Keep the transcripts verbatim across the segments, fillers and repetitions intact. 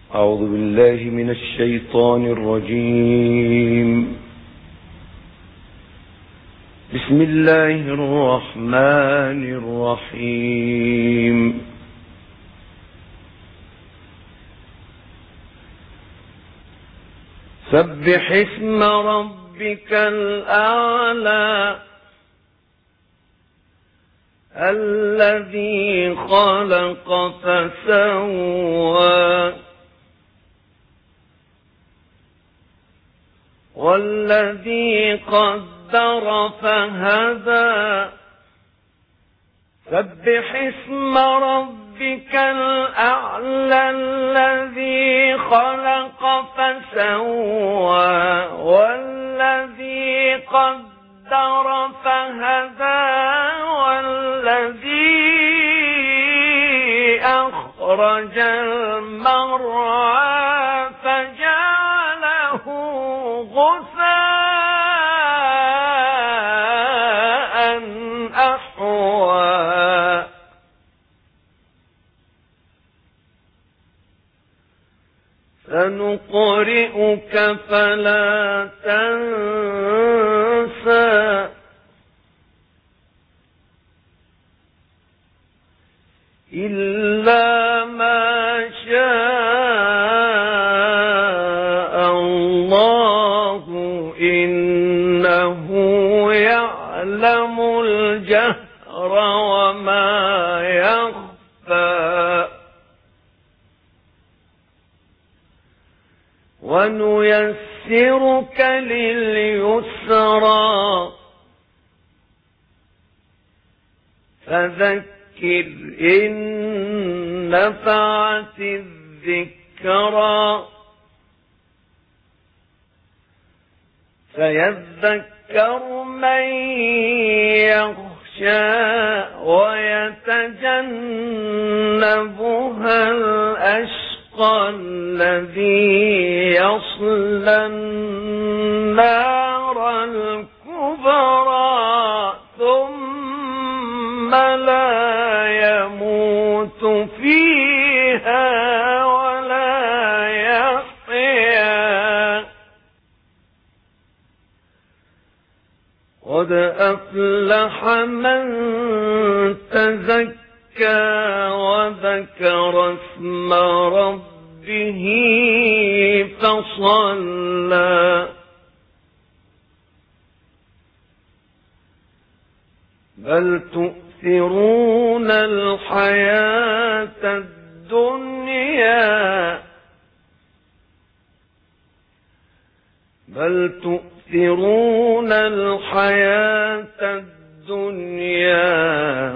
أعوذ بالله من الشيطان الرجيم. بسم الله الرحمن الرحيم. سبح اسم ربك الأعلى الذي خلق فسوى والذي قدر فهدى. سبح اسم ربك الأعلى الذي خلق فسوى والذي قدر فهدى والذي أخرج المرعى فجعله غثاء أحوى. سنقرئك فلا تنسى إلا ما شاء الله إنه يعلم الجهر وما يخفى. ونيسرك لليسرى فذكر إن نفعت الذكرى سيذكر من يخشى ويتجنبها الأشقى الذي يصلى النار الكبرى ثم لا يموت فيها ولا يحيا. قد أفلح من تزكى وذكر اسم ربه فصلى. بل تؤثرون الحياة الدنيا بل تؤثرون الحياة الدنيا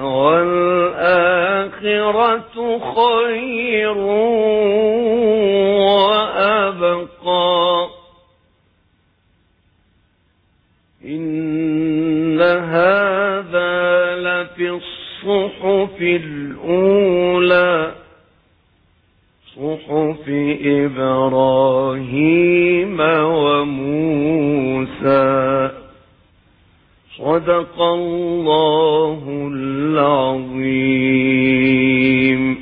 والآخرة خير وأبقى. إن هذا لفي الصحف الأولى صحف إبراهيم وموسى. صدق الله العظيم.